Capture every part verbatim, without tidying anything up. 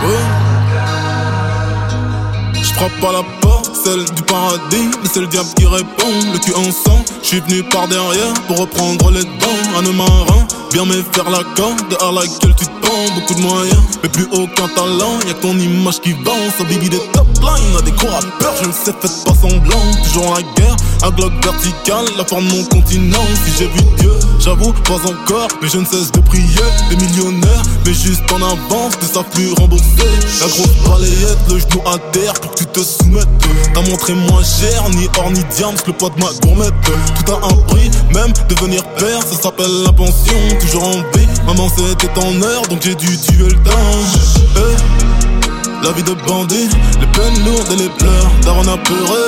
Ouais. J'frappe à la porte, celle du paradis, mais c'est le diable qui répond. Le cul en sang, j'suis venu par derrière pour reprendre les dents. Un marin, bien me faire la corde à laquelle tu te pends. Beaucoup de moyens, mais plus aucun talent. Y'a que ton image qui vend, ça bibi des top lines. A des gros rappeurs, je le sais, faites pas semblant. Toujours en la guerre, un globe vertical, la forme de mon continent. Si j'ai vu Dieu, j'avoue, pas encore, mais je ne cesse de prier. Des millionnaires, mais juste en avance, ne savent plus rembourser. La grosse balayette, le genou à terre pour que tu te soumettes. T'as montré moins cher, ni or ni diams, le poids de ma gourmette. Tout a un prix, même devenir père, ça s'appelle la pension. Toujours en vie, maman c'était en heure, donc j'ai dû tuer le temps. Hey, la vie de bandit, les peines lourdes et les pleurs, daron a pleuré.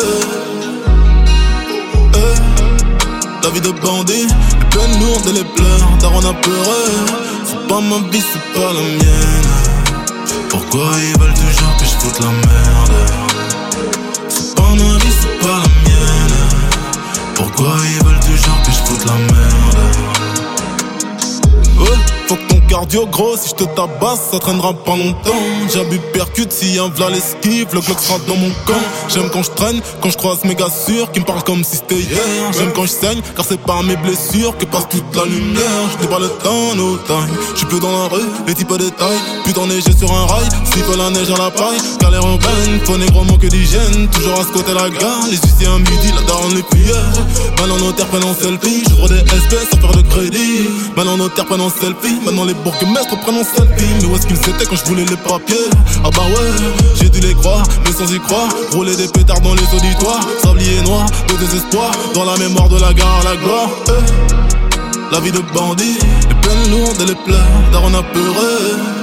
Hey, la vie de bandit, les peines lourdes et les pleurs, daron a pleuré. C'est pas ma vie, c'est pas la mienne. Pourquoi ils veulent toujours que je foute la merde? C'est pas ma vie, c'est pas la mienne. Pourquoi ils veulent toujours que je foute la merde? Ouais, faut que ton cardio gros, si je te tabasse, ça traînera pas longtemps. J'abus percute, si un v'là l'esquive, le Glock sera dans mon camp. J'aime quand je traîne, quand je croise mes gars sûrs qui me parlent comme si c'était hier. J'aime quand je saigne, car c'est par mes blessures que passe toute la lumière. Je pas le temps, no time. J'suis plus dans la rue, les types détails. Plus d'enneigé sur un rail, siffle la neige à la paille. Galère urbaine, faut négro manque d'hygiène. Toujours à ce côté la gare, les huissiers à midi, la daronne les cuillères. Maintenant nos terres prennent en selfie, j'ouvre des S P sans faire de crédit. Maintenant nos terres prennent en selfie, maintenant les bourgmestres prennent en selfie. Mais où est-ce qu'ils étaient quand je voulais les papiers? Ah bah ouais, j'ai dû les croire, mais sans y croire. Rouler des pétards dans les auditoires, sablier noir, de désespoir, dans la mémoire de la gare à la gloire. Hey, la vie de bandit, les peines lourdes et les pleurs, daron a pleuré.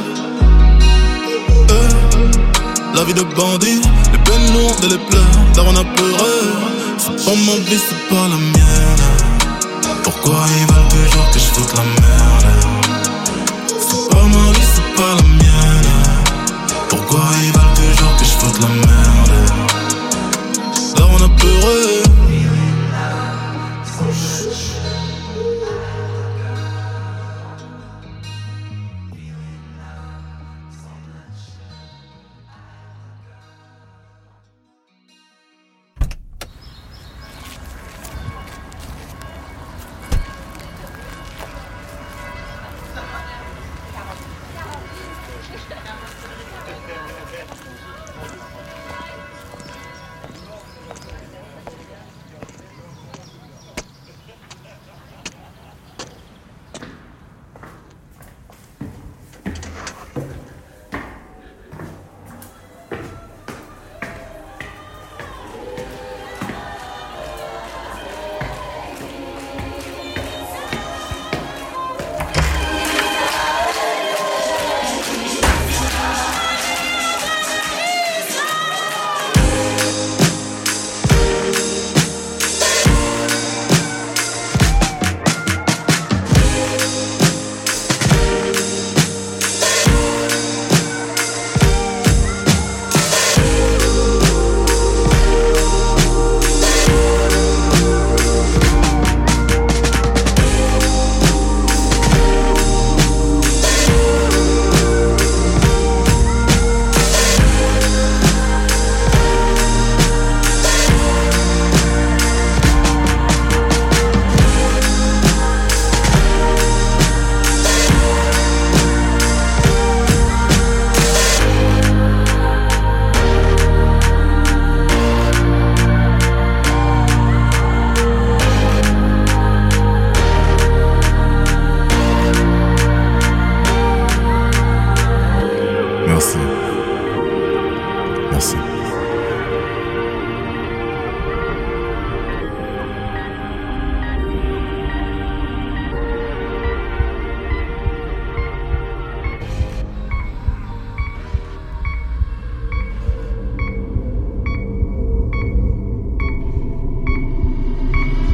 Hey, la vie de bandit, les peines lourdes et les pleurs, daron a pleuré. C'est pas ma vie, c'est pas la mienne. Pourquoi ils veulent toujours que je foute la merde? C'est pas ma vie, c'est pas la mienne. Pourquoi ils veulent toujours que je foute la merde? Là on a pleuré. Merci. Merci.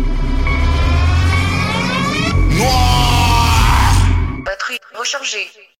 Batterie rechargée.